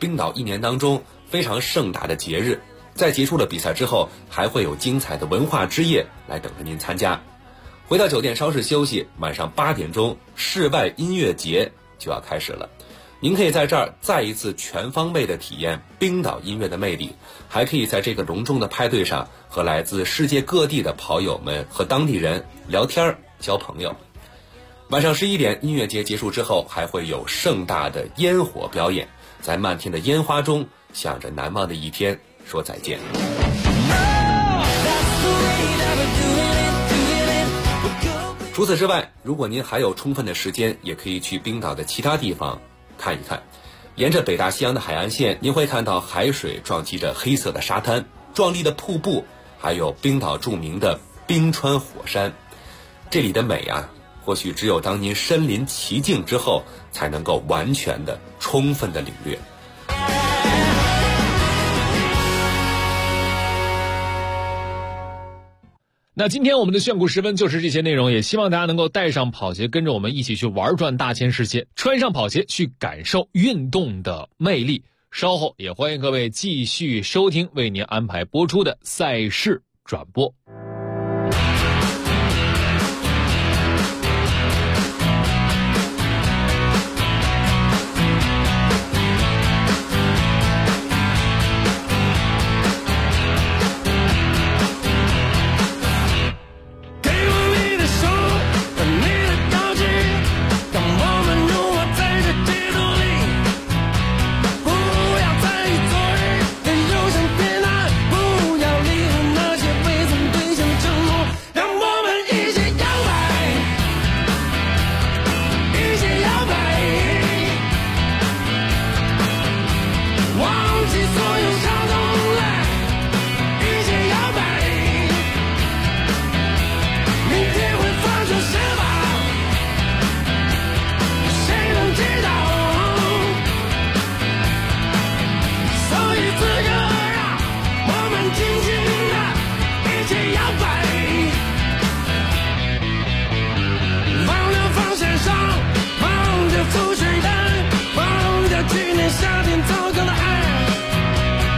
冰岛一年当中非常盛大的节日，在结束了比赛之后，还会有精彩的文化之夜来等着您参加。回到酒店稍事休息，晚上8点钟，室外音乐节就要开始了。您可以在这儿再一次全方位的体验冰岛音乐的魅力，还可以在这个隆重的派对上和来自世界各地的跑友们和当地人聊天交朋友。晚上11点，音乐节结束之后，还会有盛大的烟火表演，在漫天的烟花中向着难忘的一天说再见。除此之外，如果您还有充分的时间，也可以去冰岛的其他地方看一看。沿着北大西洋的海岸线，您会看到海水撞击着黑色的沙滩，壮丽的瀑布，还有冰岛著名的冰川火山。这里的美啊，或许只有当您身临其境之后，才能够完全的、充分的领略。 那今天我们的炫酷时分就是这些内容，也希望大家能够带上跑鞋，跟着我们一起去玩转大千世界，穿上跑鞋去感受运动的魅力。稍后也欢迎各位继续收听为您安排播出的赛事转播。 去年夏天糟糕的爱，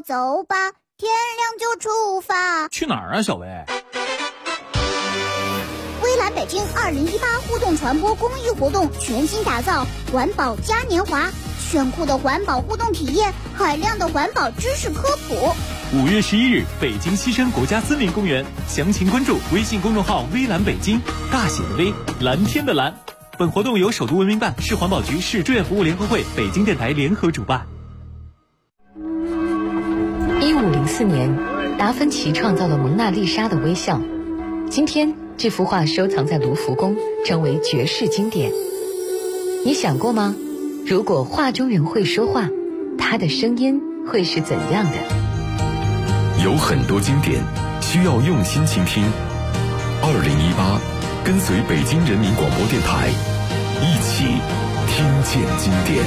走吧，天亮就出发。 去哪儿啊，小薇？ 微蓝北京2018互动传播公益活动全新打造环保嘉年华，炫酷的环保互动体验，海量的环保知识科普。 5月11日，北京西山国家森林公园，详情关注微信公众号微蓝北京，大写的微，蓝天的蓝。本活动由首都文明办、市环保局、市志愿服务联合会、北京电台联合主办。 1504年，达芬奇创造了蒙娜丽莎的微笑。今天，这幅画收藏在卢浮宫，成为绝世经典。你想过吗？如果画中人会说话，他的声音会是怎样的？ 有很多经典需要用心倾听。2018，跟随北京人民广播电台，一起听见经典。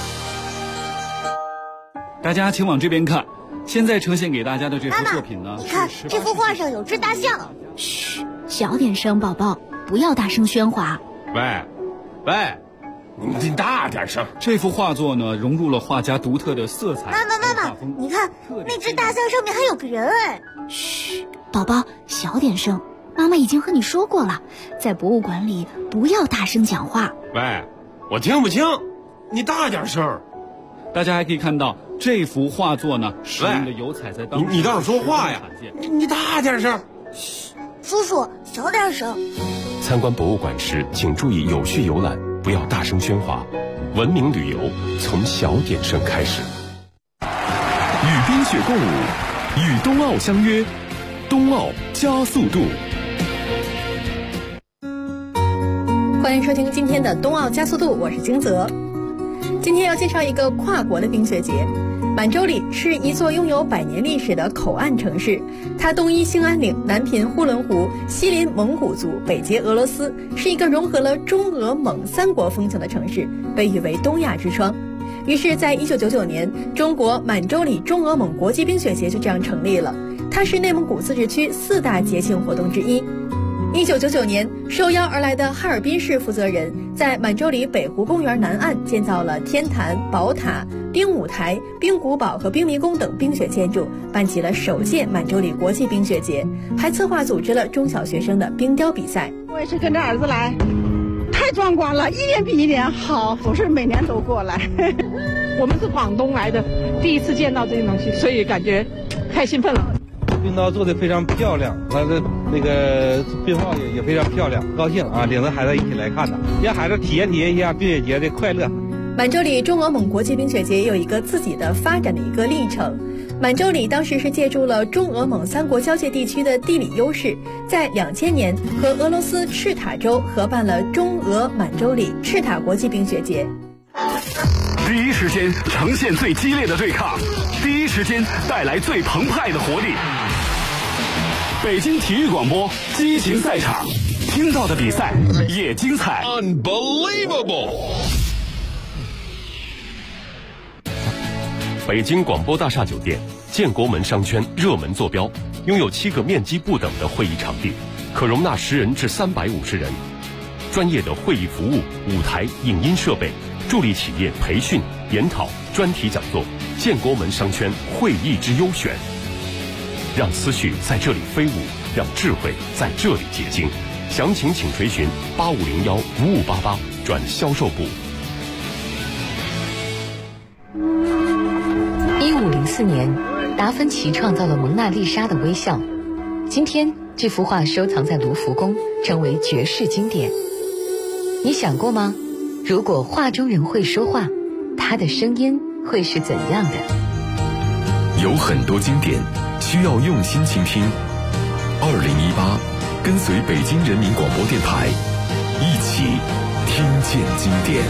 大家请往这边看，现在呈现给大家的这幅作品呢， 你看这幅画上有只大象。 嘘，小点声，宝宝，不要大声喧哗。 喂，你大点声。 这幅画作呢，融入了画家独特的色彩。 妈妈，你看那只大象上面还有个人哎。 嘘，宝宝，小点声。妈妈已经和你说过了，在博物馆里不要大声讲话。 喂，我听不清，你大点声。 大家还可以看到这幅画作呢，使用的油彩在当时你倒是说话呀！你大点声。 嘘，叔叔小点声。 参观博物馆时，请注意有序游览，不要大声喧哗。文明旅游从小点声开始。与冰雪共舞，与冬奥相约，冬奥加速度。 欢迎收听今天的冬奥加速度，我是金泽。今天要介绍一个跨国的冰雪节。满洲里是一座拥有100年历史的口岸城市，它东依兴安岭，南濒呼伦湖，西临蒙古族，北接俄罗斯，是一个融合了中俄蒙3国风情的城市，被誉为东亚之窗。于是在1999年，中国满洲里中俄蒙国际冰雪节就这样成立了，它是内蒙古自治区4大节庆活动之一。1999年，受邀而来的哈尔滨市负责人在满洲里北湖公园南岸建造了天坛、宝塔、冰舞台、冰古堡和冰迷宫等冰雪建筑，办起了首届满洲里国际冰雪节，还策划组织了中小学生的冰雕比赛。 我也是跟着儿子来，太壮观了，一年比一年好，总是每年都过来。我们是广东来的，第一次见到这些东西，所以感觉太兴奋了。 冰刀做的非常漂亮，它的那个冰帽也非常漂亮，高兴啊！领着孩子一起来看呢，让孩子体验一下冰雪节的快乐。 满洲里中俄蒙国际冰雪节也有一个自己的发展的一个历程。满洲里当时是借助了中俄蒙3国交界地区的地理优势，在2000年和俄罗斯赤塔州合办了中俄满洲里赤塔国际冰雪节。 第一时间呈现最激烈的对抗，第一时间带来最澎湃的活力。北京体育广播激情赛场，听到的比赛也精彩。 Unbelievable！ 北京广播大厦酒店建国门商圈热门坐标，拥有7个面积不等的会议场地，可容纳10人至350人。专业的会议服务、舞台、影音设备，助力企业培训、研讨、专题讲座。建国门商圈会议之优选，让思绪在这里飞舞，让智慧在这里结晶。详情请垂询8501-5588转销售部。 1504年，达芬奇创造了蒙娜丽莎的微笑。今天，这幅画收藏在卢浮宫，成为绝世经典。你想过吗？如果画中人会说话，他的声音会是怎样的？ 有很多经典需要用心倾听。2018，跟随北京人民广播电台，一起听见经典。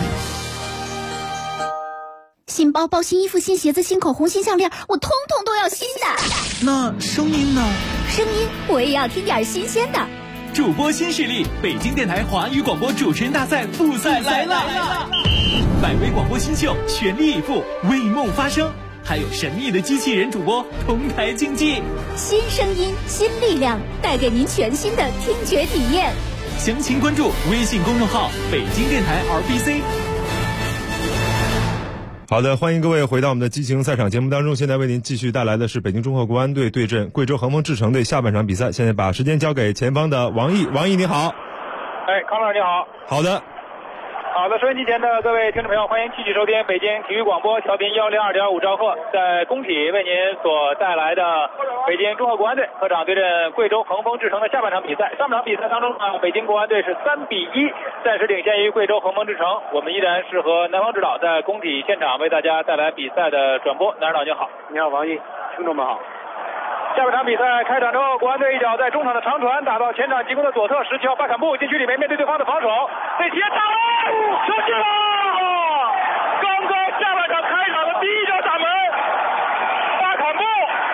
新包包、新衣服、新鞋子、新口红、新项链，我通通都要新的。 那声音呢？ 声音我也要听点新鲜的。 主播新势力，北京电台华语广播主持人大赛复赛来了！百位广播新秀全力以赴，为梦发声，还有神秘的机器人主播同台竞技。 新声音，新力量，带给您全新的听觉体验。 详情关注微信公众号北京电台 RBC。 好的，欢迎各位回到我们的激情赛场节目当中。现在为您继续带来的是北京中赫国安队对阵贵州恒丰智诚队下半场比赛。现在把时间交给前方的王毅。王毅你好。 康老师你好。 好的。 好的，收音机前的各位听众朋友，欢迎继续收听北京体育广播调频102.5兆赫，在工体为您所带来的北京中赫国安队客场对阵贵州恒丰智诚的下半场比赛。上半场比赛当中呢，北京国安队是3-1暂时领先于贵州恒丰智诚。我们依然是和南方指导在工体现场为大家带来比赛的转播。南指导您好。 你好王毅，听众们好。 下半场比赛开场之后，国安队一脚在中场的长传打到前场进攻的左侧，17号巴坎布禁区里面面对对方的防守，内切打门，球进了！刚刚下半场开场的第一脚打门，巴坎布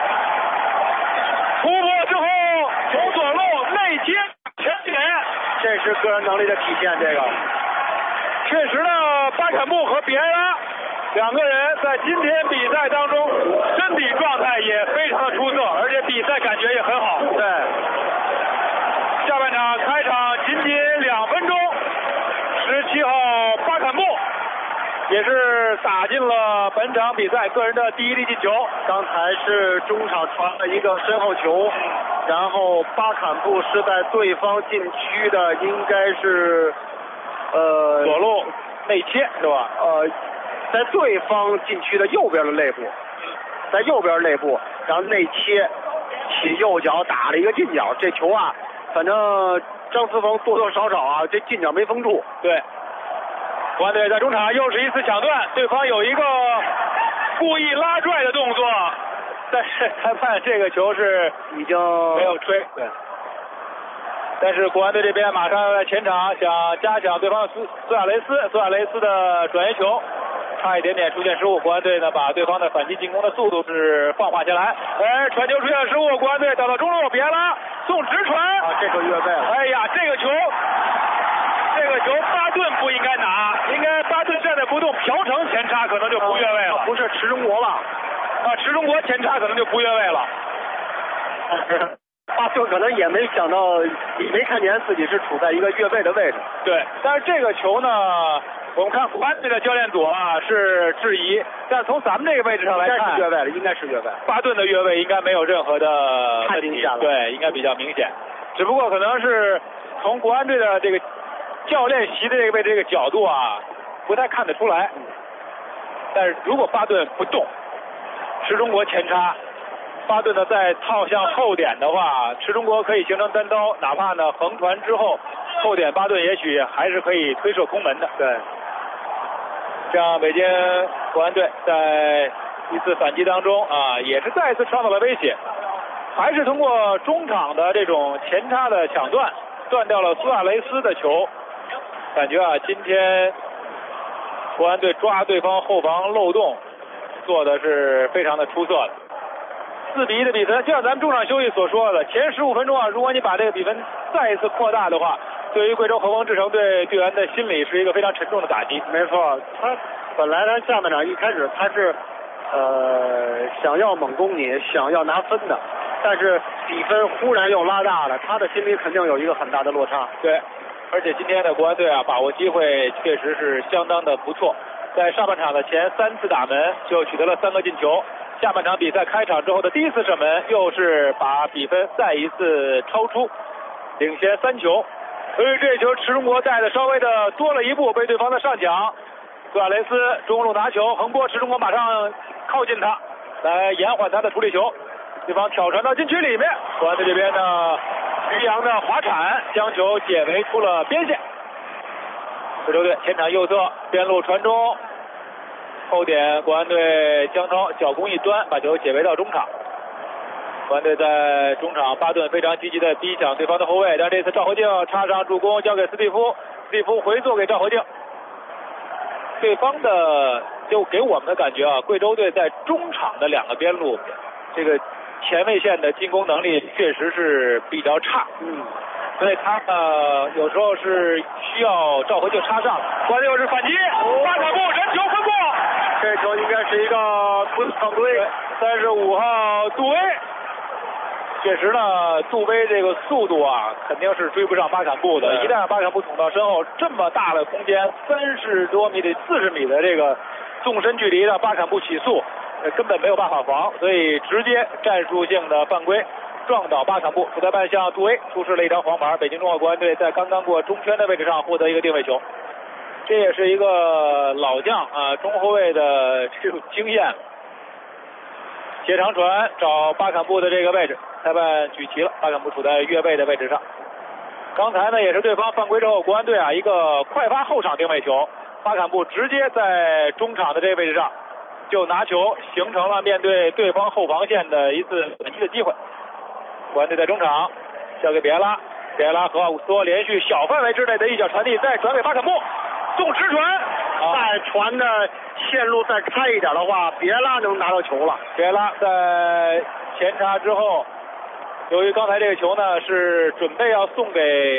突破之后从左路内切前点， 这是个人能力的体现。这个确实呢，巴坎布和比埃拉两个人在今天比赛当中身体状态也非常的出色，而且比赛感觉也很好。 对， 下半场开场仅仅2分钟，17号巴坎布也是打进了本场比赛个人的第一粒进球。 刚才是中场传了一个身后球，然后巴坎布是在对方禁区的应该是左路内切是吧？ 在对方禁区的右边的肋部，在右边肋部，然后内切起右脚打了一个近角。这球啊，反正张思峰多多少少啊，这近角没封住。 对，国安队在中场又是一次抢断，对方有一个故意拉拽的动作，但是裁判这个球是已经没有吹。对。但是国安队这边马上在前场想加强对方的苏亚雷斯的转移球，差一点点出现失误。国安队呢把对方的反击进攻的速度是放缓下来，传球出现失误，国安队打到中路，别拉送直传， 这个越位了。 哎呀，这个球巴顿不应该拿，应该巴顿站在不动，朴成前插可能就不越位了。 不是池中国吧？ 池中国前插可能就不越位了。 巴顿可能也没想到，没看见自己是处在一个越位的位置。 对，但是这个球呢，我们看国安队的教练组啊是质疑，但从咱们这个位置上来看， 应该是越位了，应该是越位。 巴顿的越位应该没有任何的太明显了， 对，应该比较明显。只不过可能是从国安队的这个教练席的这个位置这个角度啊，不太看得出来。但是如果巴顿不动，池中国前插。巴顿呢再套向后点的话，池中国可以形成单刀，哪怕呢横传之后后点巴顿也许还是可以推射空门的。 对， 这样北京国安队在一次反击当中啊，也是再一次创造了威胁，还是通过中场的这种前插的抢断，断掉了苏亚雷斯的球。感觉啊，今天国安队抓对方后防漏洞做的是非常的出色的。4-1的比分，就像咱们中场休息所说的，前15分钟啊，如果你把这个比分再一次扩大的话，对于贵州恒丰智诚队队员的心理是一个非常沉重的打击。 没错，他本来他下半场一开始他是想要猛攻你，想要拿分的，但是比分忽然又拉大了，他的心里肯定有一个很大的落差。 对，而且今天的国安队啊，把握机会确实是相当的不错，在上半场的前3次打门就取得了3个进球。下半场比赛开场之后的第1次射门，又是把比分再一次超出，领先3球。所以这球池中国带的稍微的多了一步，被对方的上抢。苏亚雷斯中路拿球横拨，池中国马上靠近他，来延缓他的处理球。对方挑传到禁区里面，国安队这边呢，于洋的滑铲将球解围出了边线。贵州队前场右侧边路传中。后点国安队姜超脚弓一端，把球解围到中场。国安队在中场，巴顿非常积极的逼抢对方的后卫，但这次赵和静插上助攻，交给斯蒂夫，斯蒂夫回做给赵和静。对方的就给我们的感觉啊，贵州队在中场的2个边路，这个前卫线的进攻能力确实是比较差。所以他有时候是需要赵和静插上，关键又是反击，巴坎布人球分过。 这球应该是一个滚场队 ，35号杜威。确实呢，杜威这个速度啊，肯定是追不上巴坎布的。一旦巴坎布捅到身后，这么大的空间，30多米的40米的这个纵深距离的巴坎布起速，根本没有办法防，所以直接战术性的犯规，撞倒巴坎布。主裁判向杜威出示了一张黄牌，北京中赫国安队在刚刚过中圈的位置上获得一个定位球。这也是一个老将啊，中后卫的这种经验。斜长传找巴坎布的这个位置，裁判举旗了，巴坎布处在越位的位置上。刚才呢也是对方犯规之后，国安队啊一个快发后场定位球，巴坎布直接在中场的这个位置上就拿球，形成了面对对方后防线的一次反击的机会。国安队在中场交给比埃拉，比埃拉和奥古斯托连续小范围之内的一脚传递，再转给巴坎布。纵直传， 再传的线路再开一点的话，比埃拉能拿到球了。 比埃拉在前插之后，由于刚才这个球呢是准备要送给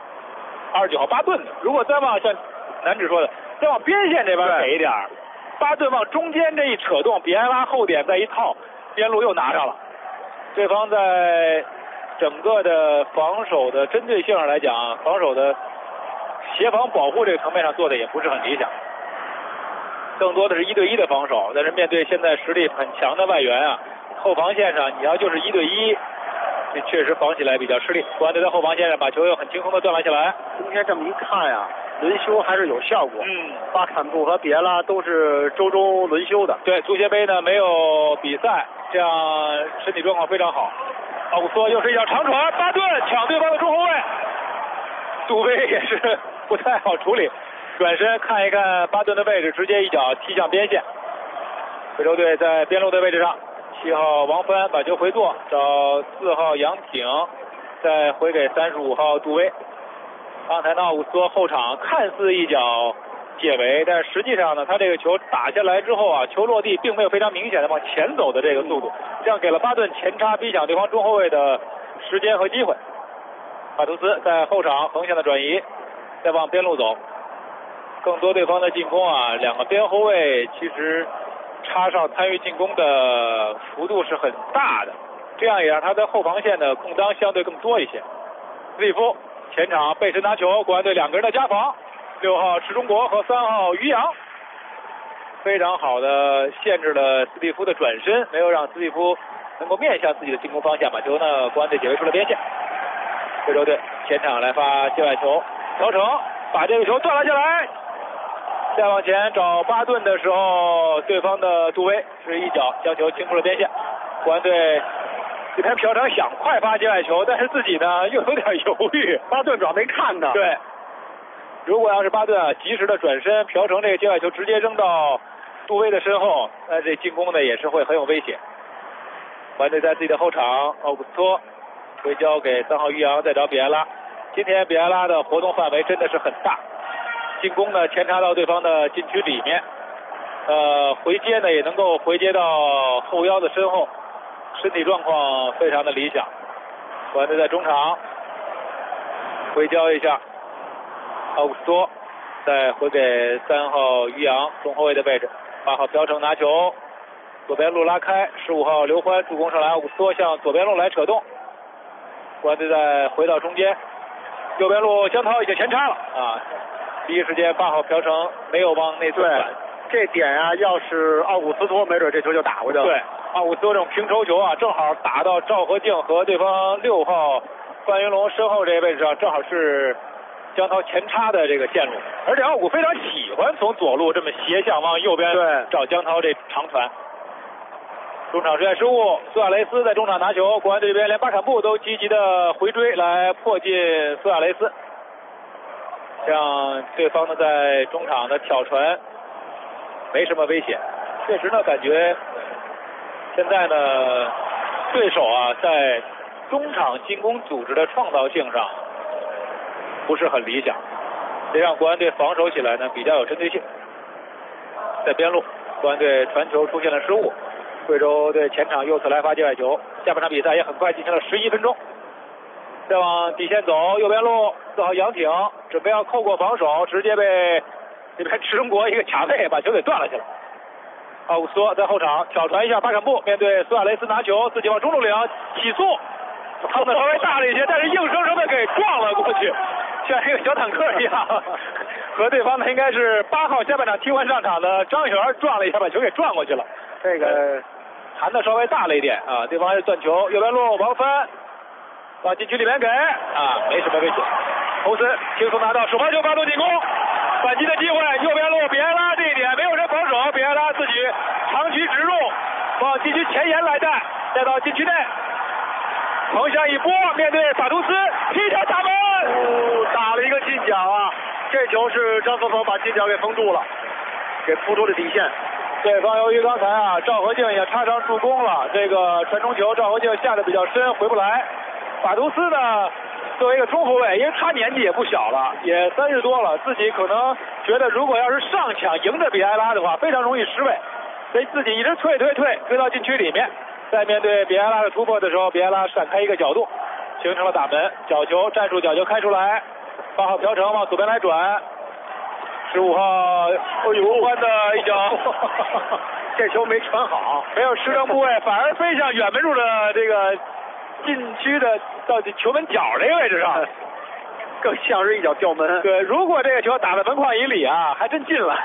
29号巴顿的，如果再往像南指说的，再往边线这边给一点，巴顿往中间这一扯动，比埃拉后点再一套，边路又拿上了。对方在整个的防守的针对性上来讲，防守的协防保护这个层面上做的也不是很理想，更多的是1对1的防守。但是面对现在实力很强的外援啊，后防线上你要就是1对1，这确实防起来比较吃力。国安队在后防线上把球又很轻松的断了下来。 今天这么一看呀，轮休还是有效果。巴坎布和比埃拉都是周中轮休的。 对，足协杯呢没有比赛，这样身体状况非常好。奥古斯托又是一脚长传，巴顿抢对方的中后卫，杜威也是不太好处理，转身看一看巴顿的位置，直接一脚踢向边线。贵州队在边路的位置上，7号王帆把球回做，找4号杨挺，再回给35号杜威。刚才呢奥古斯托后场看似一脚解围，但是实际上呢他这个球打下来之后啊，球落地并没有非常明显的往前走的这个速度，这样给了巴顿前插逼抢对方中后卫的时间和机会。马图斯在后场横向的转移，再往边路走，更多对方的进攻啊，两个边后卫其实插上参与进攻的幅度是很大的，这样也让他在后防线的空当相对更多一些。斯蒂夫前场背身拿球，国安队2个人的夹防，6号池中国和3号于洋非常好的限制了斯蒂夫的转身，没有让斯蒂夫能够面向自己的进攻方向，把球呢国安队解围出了边线。贵州队前场来发界外球，调成把这个球断了下来，再往前找巴顿的时候，对方的杜威是一脚将球清出了边线。国安队这边朴成想快发界外球，但是自己呢又有点犹豫， 巴顿主要没看呢。 对，如果要是巴顿啊及时的转身，朴成这个界外球直接扔到杜威的身后，那这进攻呢也是会很有危险。国安队在自己的后场，奥古斯托回交给3号于洋，再找比埃拉。今天比埃拉的活动范围真的是很大，进攻呢前插到对方的禁区里面，回接呢也能够回接到后腰的身后，身体状况非常的理想。国安队在中场回交一下，奥古斯托再回给3号于洋中后卫的位置，8号朴成拿球，左边路拉开，15号刘欢助攻上来，奥古斯托向左边路来扯动，国安队再回到中间，右边路江涛已经前插了啊！第一时间8号朴成没有往内侧转， 这点啊，要是奥古斯托，没准这球就打过去了。 对，奥古斯托这种平抽球啊，正好打到赵和敬和对方6号范云龙身后这个位置上，正好是江涛前插的这个线路，而且奥古非常喜欢从左路这么斜向往右边找江涛这长传。中场出现失误，苏亚雷斯在中场拿球，国安队这边连巴坎布都积极的回追来迫近苏亚雷斯，让对方呢在中场的挑传没什么危险。确实呢，感觉现在呢对手啊在中场进攻组织的创造性上不是很理想，这让国安队防守起来呢比较有针对性。在边路，国安队传球出现了失误，贵州队前场右侧来发界外球，下半场比赛也很快进行了11分钟。再往底线走，右边路4号杨挺准备要扣过防守，直接被这边池中国一个卡位把球给断了下来。奥古斯托在后场挑传一下巴坎布，面对苏亚雷斯拿球，自己往中路领起速，趟的稍微大了一些，但是硬生生的给撞了过去，像一个小坦克一样。 和对方呢应该是8号下半场替换上场的张璇撞了一下，把球给转过去了。这个弹的稍微大了一点啊，对方还是断球，右边路王帆往禁区里面给啊，没什么危险。同时轻松拿到手拍球发动进攻，反击的机会，右边路比埃拉这一点没有人防守，比埃拉自己长驱直入，往禁区前沿来带到禁区内，横向一拨，面对法图斯劈球打门，打了一个近角啊！这球是张泽鹏把近角给封住了，给扑出了底线。对方由于刚才啊赵和静也插上助攻了，这个传中球赵和静下的比较深，回不来。法图斯呢，作为一个中后卫，因为他年纪也不小了，也30多了，自己可能觉得如果要是上抢赢着比埃拉的话，非常容易失位，所以自己一直退到禁区里面。在面对比埃拉的突破的时候，比埃拉闪开一个角度，形成了打门，角球站住，角球开出来，8号朴成往左边来转，15号关的一脚，这球没传好，没有失正部位，反而飞向远门柱的这个禁区的到球门角这个位置上，更像是一脚吊门。对，如果这个球打在门框以里啊，还真进了。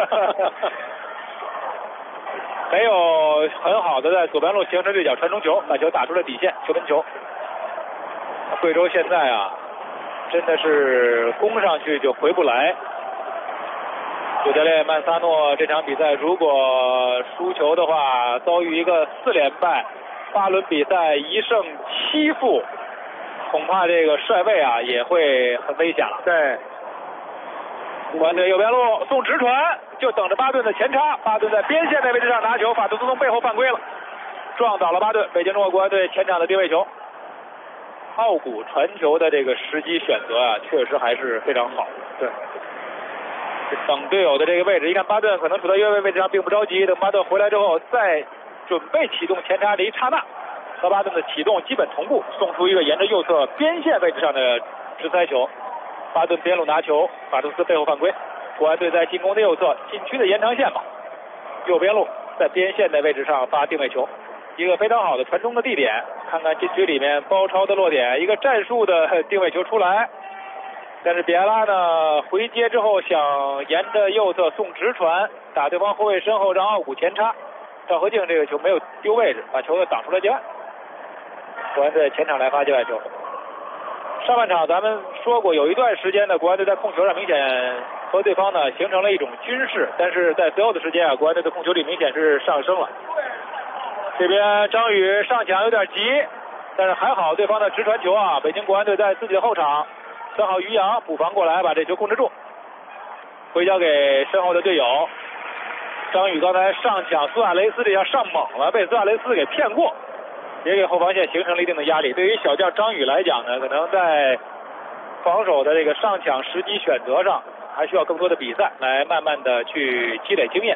没有很好的在左边路形成对角传中球，把球打出了底线，球门球。贵州现在啊，真的是攻上去就回不来。主教练曼萨诺这场比赛如果输球的话，遭遇一个4连败，8轮比赛1胜7负，恐怕这个帅位啊也会很危险了。对。国安队右边路送直传，就等着巴顿的前插，巴顿在边线的位置上拿球，法图斯从背后犯规了，撞倒了巴顿。北京中国国安队前场的定位球，奥古传球的这个时机选择啊，确实还是非常好。对，等队友的这个位置，一看巴顿可能处在越位位置上，并不着急，等巴顿回来之后，再准备启动前插的一刹那，和巴顿的启动基本同步，送出一个沿着右侧边线位置上的直塞球。巴顿边路拿球，法图斯背后犯规。国安队在进攻的右侧，禁区的延长线嘛，右边路在边线的位置上发定位球，一个非常好的传中的地点。看看禁区里面包抄的落点，一个战术的定位球出来。但是比埃拉呢，回接之后想沿着右侧送直传，打对方后卫身后，让奥古前插。赵和静这个球没有丢位置，把球又挡出了界外。国安队前场来发界外球。上半场咱们说过，有一段时间呢，国安队在控球上明显和对方呢形成了一种均势，但是在随后的时间啊，国安队的控球率明显是上升了。这边张宇上抢有点急，但是还好对方的直传球啊，北京国安队在自己的后场3号于洋补防过来，把这球控制住，回交给身后的队友。张宇刚才上抢苏亚雷斯这下上猛了，被苏亚雷斯给骗过，也给后防线形成了一定的压力。对于小将张宇来讲呢，可能在防守的这个上抢时机选择上，还需要更多的比赛来慢慢的去积累经验。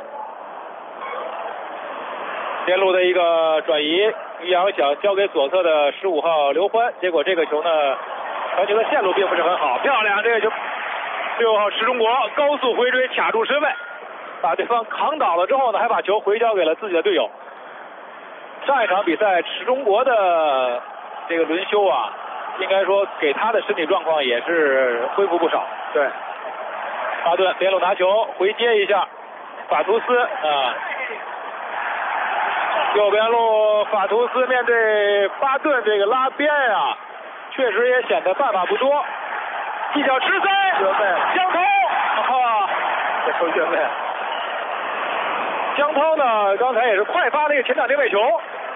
边路的一个转移，于洋想交给左侧的15号刘欢，结果这个球呢，传球的线路并不是很好，漂亮，这个球6号石中国高速回追卡住身位，把对方扛倒了之后呢，还把球回交给了自己的队友。上一场比赛石中国的这个轮休啊，应该说给他的身体状况也是恢复不少。对，巴顿边路拿球回接一下，法图斯啊，右边路法图斯面对巴顿这个拉边啊，确实也显得办法不多，一脚直塞，江涛啊，这球越位。江涛呢，刚才也是快发了一个前场定位球。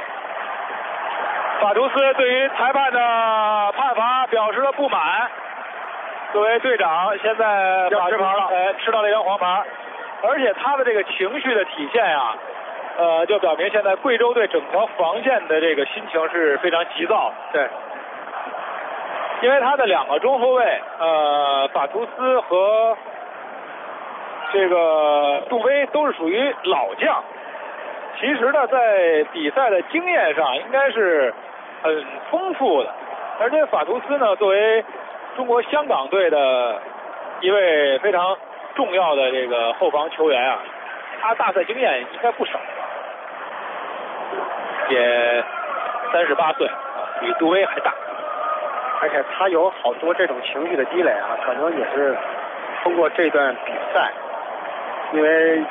法图斯对于裁判的判罚表示了不满，作为队长，现在把吃到了一张黄牌，而且他的这个情绪的体现呀，就表明现在贵州队整条防线的这个心情是非常急躁。对，因为他的2个中后卫，法图斯和这个杜威都是属于老将，其实呢，在比赛的经验上应该是很丰富的，而且法图斯呢，作为中国香港队的一位非常重要的这个后防球员啊，他大赛经验应该不少，也38岁，比杜威还大，而且他有好多这种情绪的积累啊，可能也是通过这段比赛，因为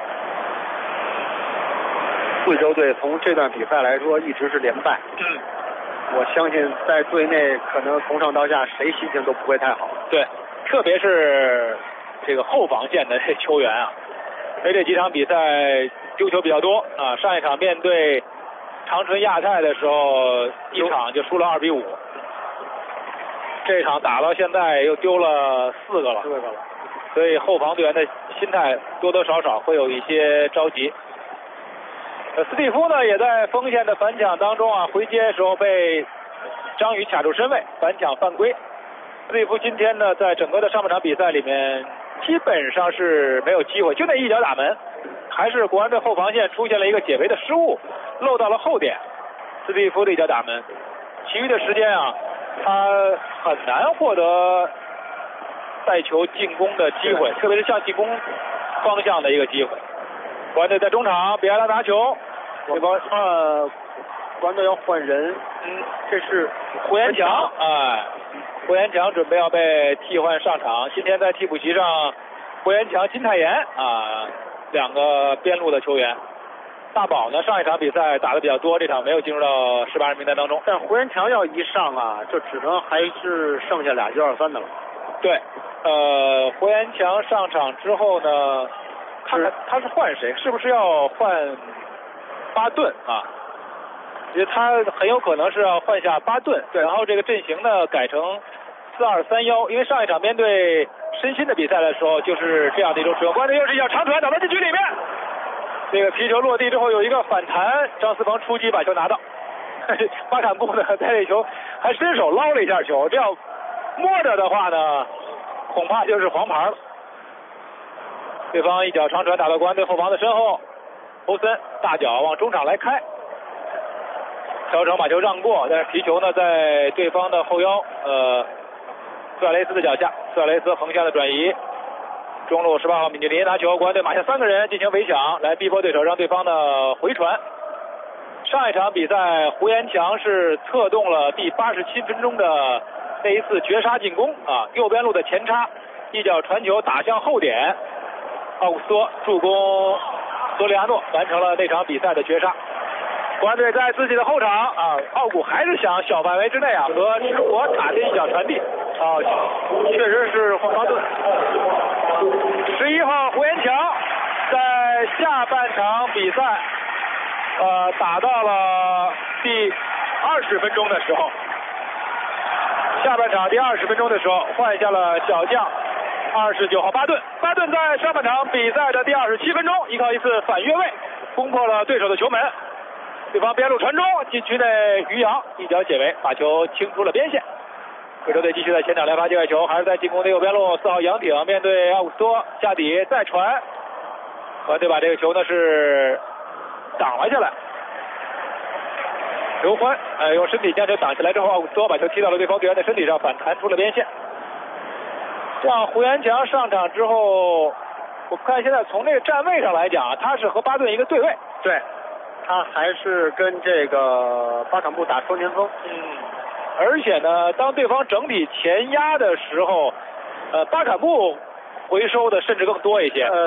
贵州队从这段比赛来说一直是连败。我相信在队内可能从上到下谁心情都不会太好。 对，特别是这个后防线的球员啊，因为这几场比赛丢球比较多啊。上一场面对长春亚泰的时候，一场就输了2-5。这场打到现在又丢了4个了，所以后防队员的心态多多少少会有一些着急。斯蒂夫呢也在锋线的反抢当中啊，回接的时候被张宇卡住身位，反抢犯规。斯蒂夫今天呢在整个的上半场比赛里面基本上是没有机会，就那一脚打门，还是国安队后防线出现了一个解围的失误，漏到了后点。斯蒂夫的一脚打门，其余的时间啊他很难获得带球进攻的机会，特别是向进攻方向的一个机会。国安队在中场，比埃拉拿球，这帮国安队要换人，这是胡延强，胡延强准备要被替换上场。今天在替补席上，胡延强、金泰妍两个边路的球员。大宝呢上一场比赛打得比较多，这场没有进入到18人名单当中。 但胡延强要一上啊，就只能还是剩下俩1-2-3的了。 对，胡延强上场之后呢？他是换谁？是不是要换巴顿啊？因为他很有可能是要换下巴顿，然后这个阵型呢改成4-2-3-1，因为上一场面对申鑫的比赛的时候就是这样的一种使用。关键又是一脚长传打到禁区里面，这个皮球落地之后有一个反弹，张思鹏出击把球拿到。巴坎布呢在这球还伸手捞了一下球，这要摸着的话呢，恐怕就是黄牌了。对方一脚长传打到国安队后防的身后，欧森大脚往中场来开，乔成把球让过，但是皮球呢在对方的后腰苏亚雷斯的脚下，苏亚雷斯横向的转移，中路18号米尼林拿球，国安队马下3个人进行围抢，来逼迫对手，让对方的回传。上一场比赛胡延强是策动了第87分钟的那一次绝杀进攻啊，右边路的前插，一脚传球打向后点，奥古斯托助攻索里亚诺完成了那场比赛的绝杀。国安队在自己的后场啊，奥古还是想小范围之内啊和石国打进一脚传递啊，确实是黄巴顿。11号胡延强在下半场比赛打到了第20分钟的时候，下半场第20分钟的时候换下了小将29号巴顿。巴顿在上半场比赛的第27分钟依靠一次反越位攻破了对手的球门，对方边路传中，禁区内于洋一脚解围，把球清出了边线。贵州队继续在前场连发界外球，还是在进攻的右边路，4号杨挺面对奥古斯托下底再传，国安队把这个球呢是挡了下来。刘欢用身体将球挡下来之后，奥古斯托把球踢到了对方队员的身体上，反弹出了边线。这样胡延强上场之后，我看现在从这个站位上来讲，他是和巴顿一个对位。 对，他还是跟这个巴坎布打双前锋。 而且呢，当对方整体前压的时候，巴坎布回收的甚至更多一些。